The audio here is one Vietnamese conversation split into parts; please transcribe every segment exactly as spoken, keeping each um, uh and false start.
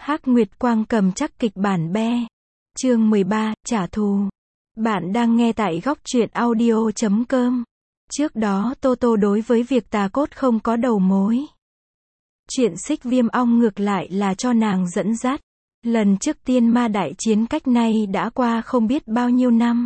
Hắc Nguyệt Quang cầm chắc kịch bản be. Chương mười ba, trả thù. Bạn đang nghe tại góc truyện audio chấm com. Trước đó Tô Tô đối với việc tà cốt không có đầu mối. Chuyện Xích Viêm Ong ngược lại là cho nàng dẫn dắt. Lần trước tiên ma đại chiến cách nay đã qua không biết bao nhiêu năm.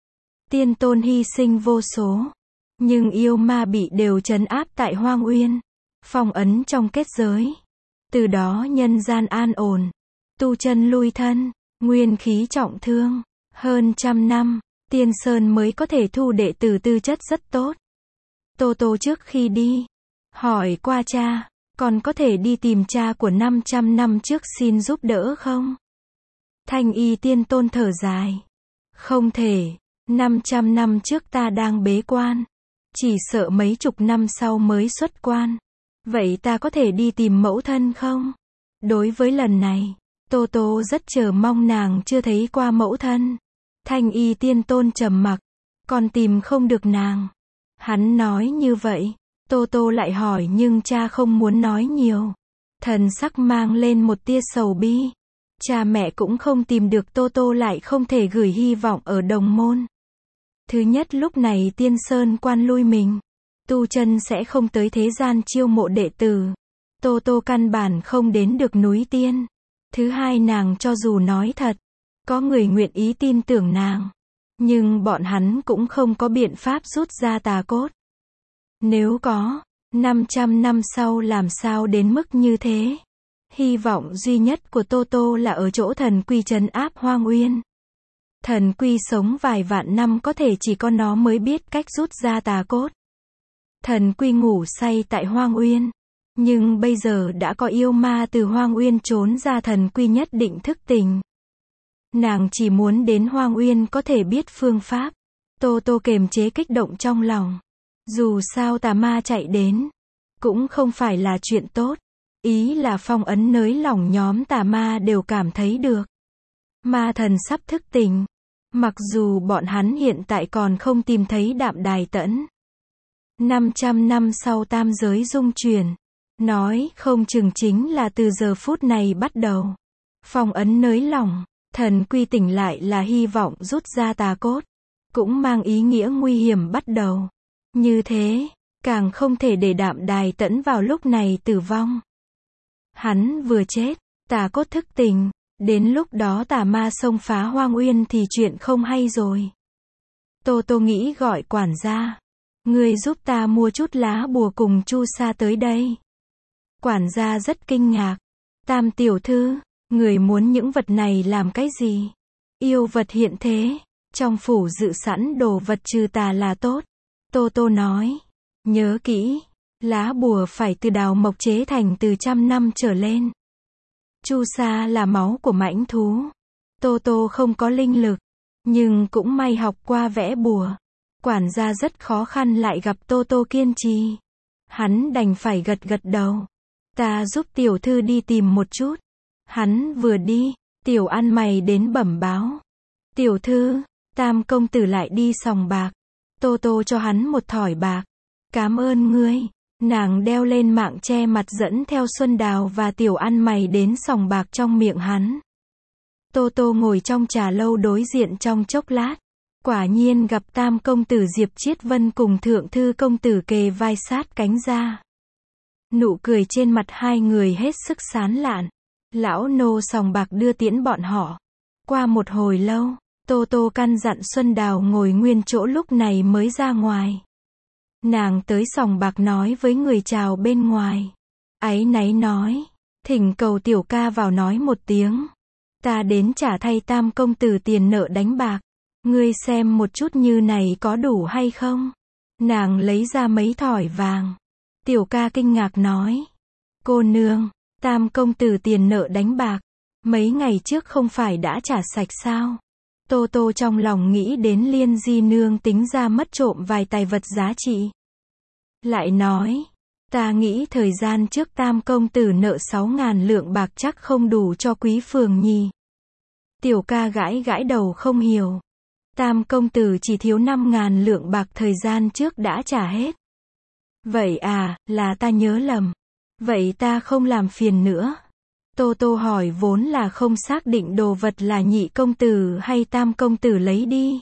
Tiên tôn hy sinh vô số. Nhưng yêu ma bị đều trấn áp tại Hoang Uyên. Phong ấn trong kết giới. Từ đó nhân gian an ổn. Tu chân lui thân. Nguyên khí trọng thương. Hơn trăm năm, Tiên Sơn mới có thể thu đệ tử tư chất rất tốt. Tô Tô trước khi đi, hỏi qua cha, còn có thể đi tìm cha của năm trăm năm trước xin giúp đỡ không? Thanh Y Tiên Tôn thở dài. Không thể, năm trăm năm trước ta đang bế quan. Chỉ sợ mấy chục năm sau mới xuất quan. Vậy ta có thể đi tìm mẫu thân không? Đối với lần này, Tô Tô rất chờ mong, nàng chưa thấy qua mẫu thân. Thanh Y Tiên Tôn trầm mặc, còn tìm không được nàng. Hắn nói như vậy, Tô Tô lại hỏi nhưng cha không muốn nói nhiều. Thần sắc mang lên một tia sầu bi. Cha mẹ cũng không tìm được, Tô Tô lại không thể gửi hy vọng ở đồng môn. Thứ nhất, lúc này Tiên Sơn quan lui mình. Tu chân sẽ không tới thế gian chiêu mộ đệ tử. Tô Tô căn bản không đến được núi Tiên. Thứ hai, nàng cho dù nói thật, có người nguyện ý tin tưởng nàng, nhưng bọn hắn cũng không có biện pháp rút ra tà cốt. Nếu có, năm trăm năm sau làm sao đến mức như thế? Hy vọng duy nhất của Tô Tô là ở chỗ thần quy trấn áp Hoang Uyên. Thần quy sống vài vạn năm, có thể chỉ có nó mới biết cách rút ra tà cốt. Thần quy ngủ say tại Hoang Uyên. Nhưng bây giờ đã có yêu ma từ Hoang Uyên trốn ra, thần quy nhất định thức tỉnh. Nàng chỉ muốn đến Hoang Uyên có thể biết phương pháp. Tô Tô kềm chế kích động trong lòng. Dù sao tà ma chạy đến, cũng không phải là chuyện tốt. Ý là phong ấn nới lỏng, nhóm tà ma đều cảm thấy được. Ma thần sắp thức tỉnh. Mặc dù bọn hắn hiện tại còn không tìm thấy Đạm Đài Tẫn. năm trăm năm sau tam giới dung chuyển. Nói không chừng chính là từ giờ phút này bắt đầu. Phong ấn nới lỏng, thần quy tỉnh lại là hy vọng rút ra tà cốt. Cũng mang ý nghĩa nguy hiểm bắt đầu. Như thế, càng không thể để Đạm Đài Tẫn vào lúc này tử vong. Hắn vừa chết, tà cốt thức tỉnh. Đến lúc đó tà ma xông phá Hoang Uyên thì chuyện không hay rồi. Tô Tô nghĩ gọi quản gia. Người giúp ta mua chút lá bùa cùng chu sa tới đây. Quản gia rất kinh ngạc. Tam tiểu thư, người muốn những vật này làm cái gì? Yêu vật hiện thế, trong phủ dự sẵn đồ vật trừ tà là tốt. Tô Tô nói, nhớ kỹ, lá bùa phải từ đào mộc chế thành, từ trăm năm trở lên. Chu sa là máu của mãnh thú. Tô Tô không có linh lực, nhưng cũng may học qua vẽ bùa. Quản gia rất khó khăn lại gặp Tô Tô kiên trì. Hắn đành phải gật gật đầu. Ta giúp tiểu thư đi tìm một chút. Hắn vừa đi, tiểu ăn mày đến bẩm báo. Tiểu thư, tam công tử lại đi sòng bạc. Tô Tô cho hắn một thỏi bạc. Cảm ơn ngươi. Nàng đeo lên mạng che mặt dẫn theo Xuân Đào và tiểu ăn mày đến sòng bạc trong miệng hắn. Tô Tô ngồi trong trà lâu đối diện trong chốc lát. Quả nhiên gặp tam công tử Diệp Chiết Vân cùng thượng thư công tử kề vai sát cánh ra. Nụ cười trên mặt hai người hết sức sán lạn. Lão nô sòng bạc đưa tiễn bọn họ. Qua một hồi lâu, Tô Tô căn dặn Xuân Đào ngồi nguyên chỗ, lúc này mới ra ngoài. Nàng tới sòng bạc nói với người chào bên ngoài. Áy náy nói, thỉnh cầu tiểu ca vào nói một tiếng. Ta đến trả thay tam công tử tiền nợ đánh bạc. Ngươi xem một chút như này có đủ hay không? Nàng lấy ra mấy thỏi vàng. Tiểu ca kinh ngạc nói. Cô nương, tam công tử tiền nợ đánh bạc. Mấy ngày trước không phải đã trả sạch sao? Tô Tô trong lòng nghĩ đến Liên Di nương tính ra mất trộm vài tài vật giá trị. Lại nói, ta nghĩ thời gian trước tam công tử nợ sáu ngàn lượng bạc chắc không đủ cho Quý Phường nhì. Tiểu ca gãi gãi đầu không hiểu. Tam công tử chỉ thiếu năm ngàn lượng bạc, thời gian trước đã trả hết. Vậy à, là ta nhớ lầm. Vậy ta không làm phiền nữa. Tô Tô hỏi vốn là không xác định đồ vật là nhị công tử hay tam công tử lấy đi.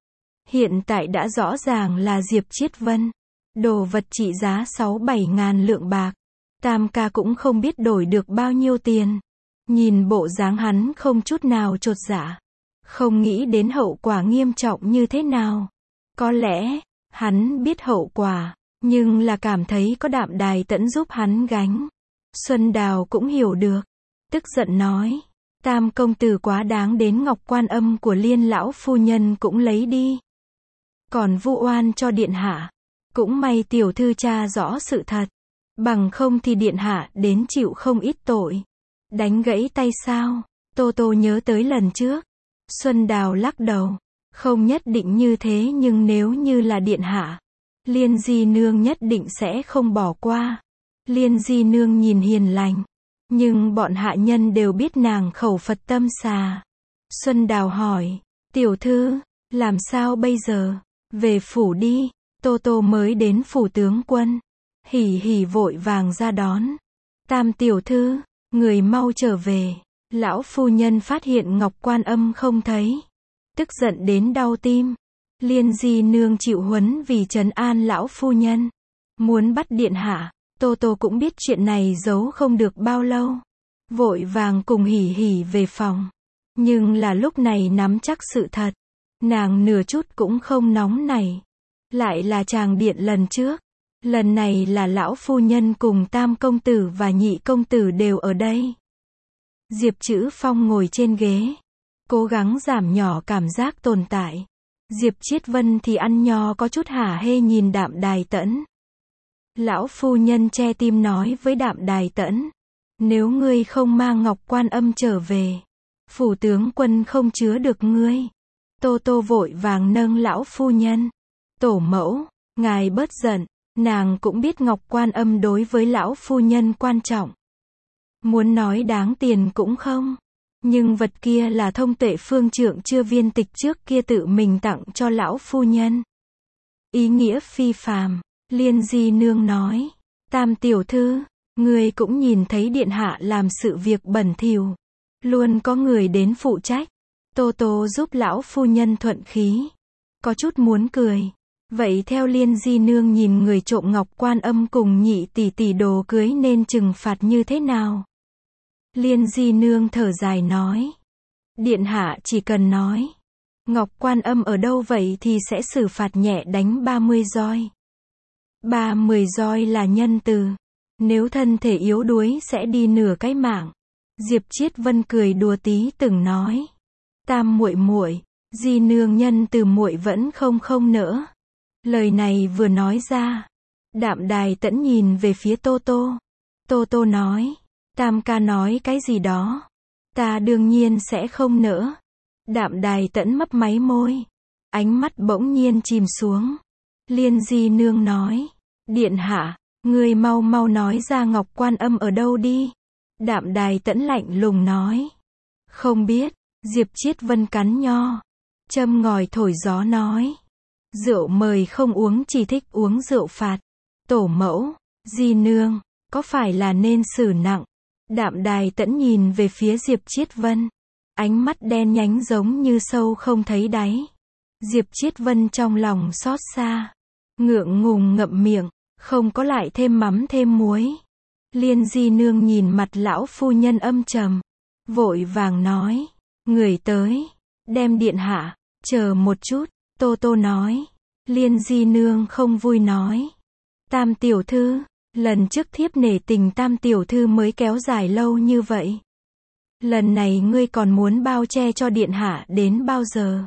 Hiện tại đã rõ ràng là Diệp Chiết Vân. Đồ vật trị giá sáu bảy ngàn lượng bạc. Tam ca cũng không biết đổi được bao nhiêu tiền. Nhìn bộ dáng hắn không chút nào chột dạ. Không nghĩ đến hậu quả nghiêm trọng như thế nào. Có lẽ, hắn biết hậu quả, nhưng là cảm thấy có Đạm Đài Tẫn giúp hắn gánh. Xuân Đào cũng hiểu được. Tức giận nói, tam công tử quá đáng đến ngọc quan âm của Liên lão phu nhân cũng lấy đi. Còn vu oan cho điện hạ. Cũng may tiểu thư tra rõ sự thật. Bằng không thì điện hạ đến chịu không ít tội. Đánh gãy tay sao? Tô Tô nhớ tới lần trước. Xuân Đào lắc đầu. Không nhất định như thế nhưng nếu như là điện hạ, Liên di nương nhất định sẽ không bỏ qua. Liên di nương nhìn hiền lành. Nhưng bọn hạ nhân đều biết nàng khẩu Phật tâm xà. Xuân Đào hỏi, tiểu thư, làm sao bây giờ? Về phủ đi. Tô Tô mới đến phủ tướng quân. Hỉ hỉ vội vàng ra đón. Tam tiểu thư, người mau trở về. Lão phu nhân phát hiện ngọc quan âm không thấy. Tức giận đến đau tim. Liên di nương chịu huấn vì trấn an lão phu nhân. Muốn bắt điện hạ. Tô Tô cũng biết chuyện này giấu không được bao lâu. Vội vàng cùng hỉ hỉ về phòng. Nhưng là lúc này nắm chắc sự thật. Nàng nửa chút cũng không nóng nảy. Lại là chàng điện lần trước. Lần này là lão phu nhân cùng tam công tử và nhị công tử đều ở đây. Diệp Chữ Phong ngồi trên ghế. Cố gắng giảm nhỏ cảm giác tồn tại. Diệp Chiết Vân thì ăn nho có chút hả hê nhìn Đạm Đài Tẫn. Lão phu nhân che tim nói với Đạm Đài Tẫn. Nếu ngươi không mang ngọc quan âm trở về, phủ tướng quân không chứa được ngươi. Tô Tô vội vàng nâng lão phu nhân. Tổ mẫu, ngài bớt giận. Nàng cũng biết ngọc quan âm đối với lão phu nhân quan trọng. Muốn nói đáng tiền cũng không. Nhưng vật kia là thông tuệ phương trượng chưa viên tịch trước kia tự mình tặng cho lão phu nhân. Ý nghĩa phi phàm. Liên di nương nói. Tam tiểu thư, người cũng nhìn thấy điện hạ làm sự việc bẩn thỉu. Luôn có người đến phụ trách. Tô Tô giúp lão phu nhân thuận khí. Có chút muốn cười. Vậy theo Liên di nương nhìn người trộm ngọc quan âm cùng nhị tỷ tỷ đồ cưới nên trừng phạt như thế nào? Liên di nương thở dài nói. Điện hạ chỉ cần nói. Ngọc quan âm ở đâu vậy thì sẽ xử phạt nhẹ đánh ba mươi roi. ba mươi roi là nhân từ. Nếu thân thể yếu đuối sẽ đi nửa cái mạng. Diệp Chiết Vân cười đùa tí từng nói. Tam muội muội, di nương nhân từ muội vẫn không không nỡ. Lời này vừa nói ra. Đạm Đài Tẫn nhìn về phía Tô Tô. Tô Tô nói. Tam ca nói cái gì đó. Ta đương nhiên sẽ không nỡ. Đạm Đài Tẫn mấp máy môi. Ánh mắt bỗng nhiên chìm xuống. Liên di nương nói. Điện hạ, người mau mau nói ra ngọc quan âm ở đâu đi. Đạm Đài Tẫn lạnh lùng nói. Không biết. Diệp Chiết Vân cắn nho. Châm ngòi thổi gió nói. Rượu mời không uống chỉ thích uống rượu phạt. Tổ mẫu, di nương, có phải là nên xử nặng? Đạm Đài Tẫn nhìn về phía Diệp Chiết Vân. Ánh mắt đen nhánh giống như sâu không thấy đáy. Diệp Chiết Vân trong lòng xót xa. Ngượng ngùng ngậm miệng, không có lại thêm mắm thêm muối. Liên di nương nhìn mặt lão phu nhân âm trầm. Vội vàng nói. Người tới. Đem điện hạ. Chờ một chút. Tô Tô nói. Liên di nương không vui nói. Tam tiểu thư. Lần trước thiếp nể tình tam tiểu thư mới kéo dài lâu như vậy. Lần này ngươi còn muốn bao che cho điện hạ đến bao giờ?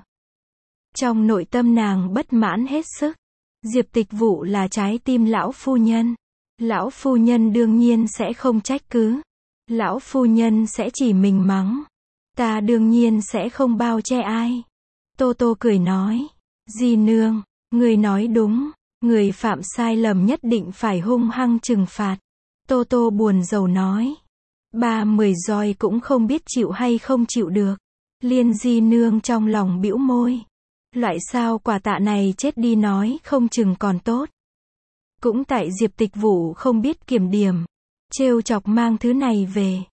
Trong nội tâm nàng bất mãn hết sức. Diệp Tịch Vụ là trái tim lão phu nhân. Lão phu nhân đương nhiên sẽ không trách cứ. Lão phu nhân sẽ chỉ mình mắng. Ta đương nhiên sẽ không bao che ai. Tô Tô cười nói. Di nương, người nói đúng. Người phạm sai lầm nhất định phải hung hăng trừng phạt. Tô Tô buồn rầu nói. Ba mười roi cũng không biết chịu hay không chịu được. Liên di nương trong lòng bĩu môi. Loại sao quả tạ này chết đi nói không chừng còn tốt. Cũng tại Diệp Tịch Vụ không biết kiểm điểm. Trêu chọc mang thứ này về.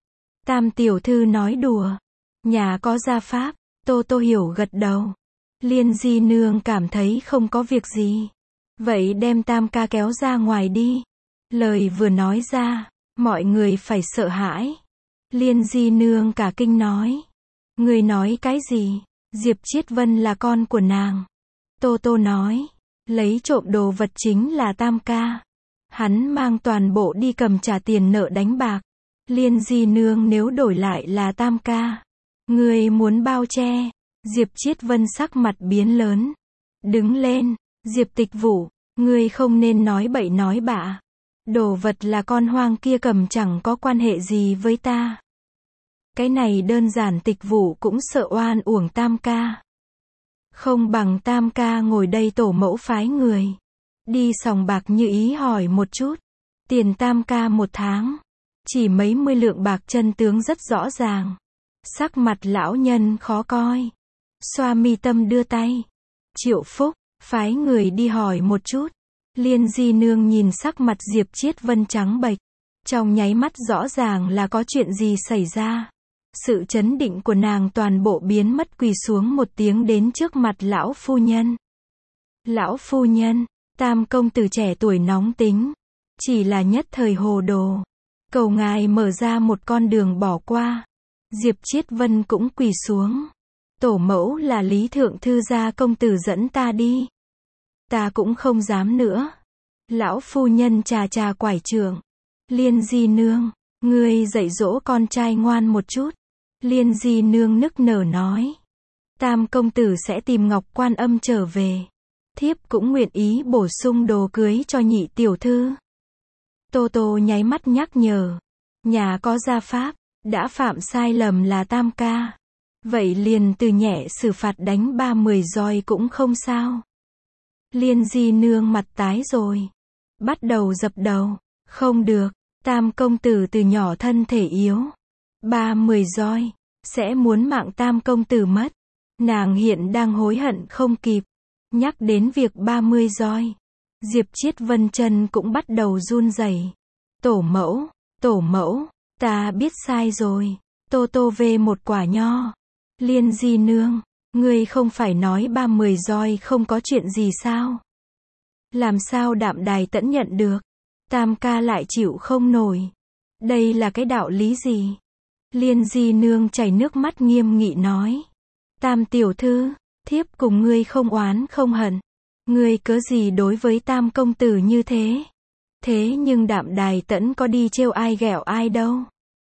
Tam tiểu thư nói đùa. Nhà có gia pháp. Tô Tô hiểu gật đầu. Liên di nương cảm thấy không có việc gì. Vậy đem Tam ca kéo ra ngoài đi. Lời vừa nói ra, mọi người phải sợ hãi. Liên di nương cả kinh nói. Người nói cái gì? Diệp Chiết Vân là con của nàng. Tô Tô nói. Lấy trộm đồ vật chính là Tam ca. Hắn mang toàn bộ đi cầm trả tiền nợ đánh bạc. Liên di nương nếu đổi lại là Tam ca. Người muốn bao che. Diệp Chiết Vân sắc mặt biến lớn. Đứng lên. Diệp Tịch Vũ. Ngươi không nên nói bậy nói bạ. Đồ vật là con hoang kia cầm chẳng có quan hệ gì với ta. Cái này đơn giản Tịch Vũ cũng sợ oan uổng Tam ca. Không bằng Tam ca ngồi đây tổ mẫu phái người. Đi sòng bạc như ý hỏi một chút. Tiền Tam ca một tháng. Chỉ mấy mươi lượng bạc chân tướng rất rõ ràng. Sắc mặt lão nhân khó coi. Xoa mi tâm đưa tay. Triệu Phúc, phái người đi hỏi một chút. Liên di nương nhìn sắc mặt Diệp Chiết Vân trắng bệch. Trong nháy mắt rõ ràng là có chuyện gì xảy ra. Sự chấn định của nàng toàn bộ biến mất, quỳ xuống một tiếng đến trước mặt lão phu nhân. Lão phu nhân, Tam công tử trẻ tuổi nóng tính. Chỉ là nhất thời hồ đồ. Cầu ngài mở ra một con đường bỏ qua. Diệp Chiết Vân cũng quỳ xuống. Tổ mẫu là Lý Thượng Thư gia công tử dẫn ta đi. Ta cũng không dám nữa. Lão phu nhân trà trà quải trượng. Liên di nương, ngươi dạy dỗ con trai ngoan một chút. Liên di nương nức nở nói. Tam công tử sẽ tìm Ngọc Quan Âm trở về. Thiếp cũng nguyện ý bổ sung đồ cưới cho nhị tiểu thư. Tô Tô nháy mắt nhắc nhở. Nhà có gia pháp, đã phạm sai lầm là Tam ca. Vậy liền từ nhẹ xử phạt đánh ba mười roi cũng không sao. Liên di nương mặt tái rồi. Bắt đầu dập đầu. Không được, Tam công tử từ nhỏ thân thể yếu. Ba mười roi, sẽ muốn mạng Tam công tử mất. Nàng hiện đang hối hận không kịp. Nhắc đến việc ba mươi roi. Diệp Chiết Vân chân cũng bắt đầu run rẩy. Tổ mẫu, tổ mẫu, ta biết sai rồi. Tô Tô về một quả nho. Liên di nương, ngươi không phải nói ba mươi roi không có chuyện gì sao? Làm sao Đạm Đài Tẫn nhận được? Tam ca lại chịu không nổi. Đây là cái đạo lý gì? Liên di nương chảy nước mắt nghiêm nghị nói. Tam tiểu thư, thiếp cùng ngươi không oán không hận. Ngươi cớ gì đối với Tam công tử như thế? Thế nhưng Đạm Đài Tẫn có đi trêu ai ghẹo ai đâu.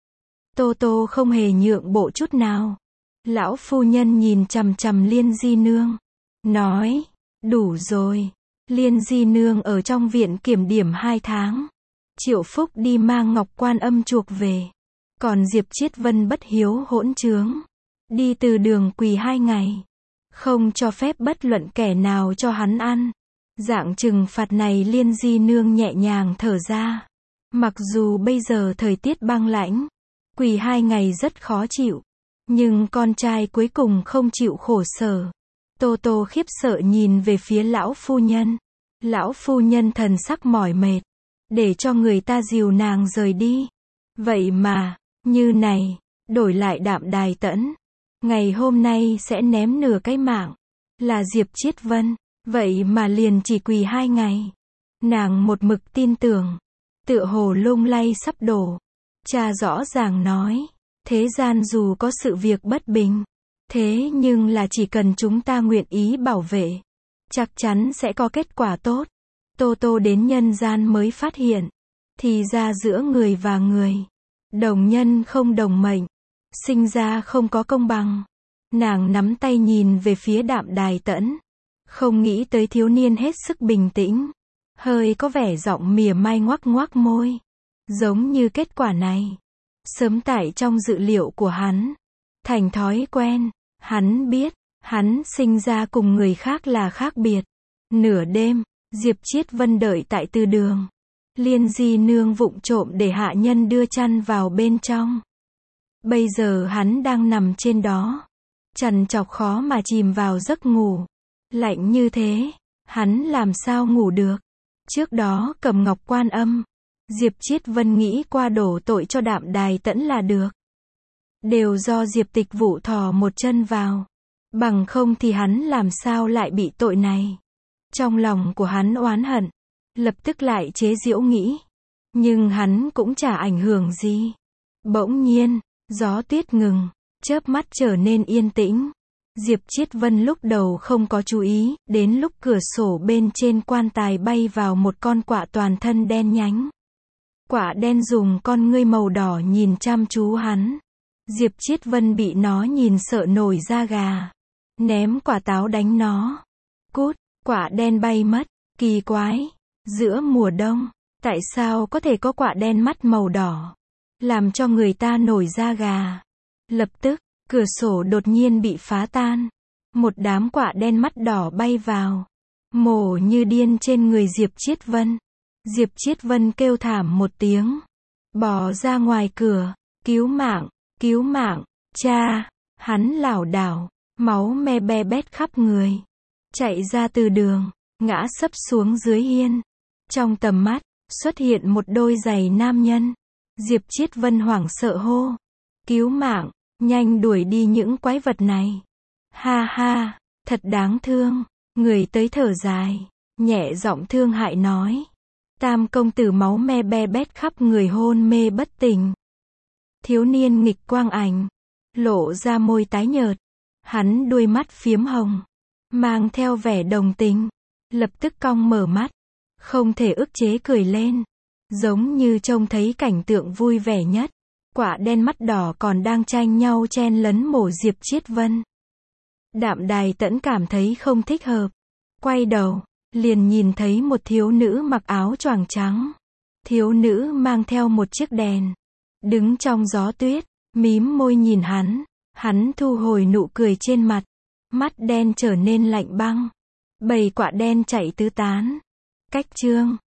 Tô Tô không hề nhượng bộ chút nào. Lão phu nhân nhìn chằm chằm Liên di nương. Nói, đủ rồi. Liên di nương ở trong viện kiểm điểm hai tháng. Triệu Phúc đi mang Ngọc Quan Âm chuộc về. Còn Diệp Chiết Vân bất hiếu hỗn trướng. Đi từ đường quỳ hai ngày. Không cho phép bất luận kẻ nào cho hắn ăn. Dạng trừng phạt này Liên di nương nhẹ nhàng thở ra. Mặc dù bây giờ thời tiết băng lãnh. Quỳ hai ngày rất khó chịu. Nhưng con trai cuối cùng không chịu khổ sở. Tô Tô khiếp sợ nhìn về phía lão phu nhân. Lão phu nhân thần sắc mỏi mệt. Để cho người ta dìu nàng rời đi. Vậy mà, như này, đổi lại Đạm Đài Tẫn. Ngày hôm nay sẽ ném nửa cái mạng. Là Diệp Chiết Vân. Vậy mà liền chỉ quỳ hai ngày. Nàng một mực tin tưởng. Tựa hồ lung lay sắp đổ. Cha rõ ràng nói. Thế gian dù có sự việc bất bình. Thế nhưng là chỉ cần chúng ta nguyện ý bảo vệ. Chắc chắn sẽ có kết quả tốt. Tô Tô đến nhân gian mới phát hiện. Thì ra giữa người và người. Đồng nhân không đồng mệnh. Sinh ra không có công bằng. Nàng nắm tay nhìn về phía Đạm Đài Tẫn. Không nghĩ tới thiếu niên hết sức bình tĩnh. Hơi có vẻ giọng mỉa mai ngoác ngoác môi. Giống như kết quả này. Sớm tại trong dự liệu của hắn. Thành thói quen. Hắn biết. Hắn sinh ra cùng người khác là khác biệt. Nửa đêm. Diệp Chiết Vân đợi tại từ đường. Liên di nương vụng trộm để hạ nhân đưa chăn vào bên trong. Bây giờ hắn đang nằm trên đó. Trằn trọc khó mà chìm vào giấc ngủ. Lạnh như thế. Hắn làm sao ngủ được. Trước đó cầm Ngọc Quan Âm. Diệp Chiết Vân nghĩ qua đổ tội cho Đạm Đài Tẫn là được. đều do Diệp Tịch Vụ thò một chân vào. Bằng không thì hắn làm sao lại bị tội này. Trong lòng của hắn oán hận, lập tức lại chế giễu nghĩ. Nhưng hắn cũng chả ảnh hưởng gì. Bỗng nhiên, gió tuyết ngừng, chớp mắt trở nên yên tĩnh. Diệp Chiết Vân lúc đầu không có chú ý, đến lúc cửa sổ bên trên quan tài bay vào một con quạ toàn thân đen nhánh. Quạ đen dùng con ngươi màu đỏ nhìn chăm chú hắn. Diệp Chiết Vân bị nó nhìn sợ nổi da gà. Ném quả táo đánh nó. Cút, quạ đen bay mất. Kỳ quái, giữa mùa đông, tại sao có thể có quạ đen mắt màu đỏ? Làm cho người ta nổi da gà. Lập tức, cửa sổ đột nhiên bị phá tan. Một đám quạ đen mắt đỏ bay vào. Mổ như điên trên người Diệp Chiết Vân. Diệp Chiết Vân kêu thảm một tiếng. Bò ra ngoài cửa. Cứu mạng, cứu mạng, cha. Hắn lảo đảo, máu me be bét khắp người. Chạy ra từ đường, ngã sấp xuống dưới hiên. Trong tầm mắt, xuất hiện một đôi giày nam nhân. Diệp Chiết Vân hoảng sợ hô. Cứu mạng, nhanh đuổi đi những quái vật này. Ha ha, thật đáng thương. Người tới thở dài, nhẹ giọng thương hại nói. Tam công tử máu me be bét khắp người hôn mê bất tỉnh. Thiếu niên nghịch quang ảnh, lộ ra môi tái nhợt. Hắn đuôi mắt phiếm hồng, mang theo vẻ đồng tình. Lập tức cong mở mắt, không thể ức chế cười lên. Giống như trông thấy cảnh tượng vui vẻ nhất. Quạ đen mắt đỏ còn đang tranh nhau chen lấn mổ Diệp Chiết Vân. Đạm Đài Tẫn cảm thấy không thích hợp. Quay đầu, liền nhìn thấy một thiếu nữ mặc áo choàng trắng. Thiếu nữ mang theo một chiếc đèn. Đứng trong gió tuyết, mím môi nhìn hắn. Hắn thu hồi nụ cười trên mặt. Mắt đen trở nên lạnh băng. Bầy quạ đen chạy tứ tán. Cách chương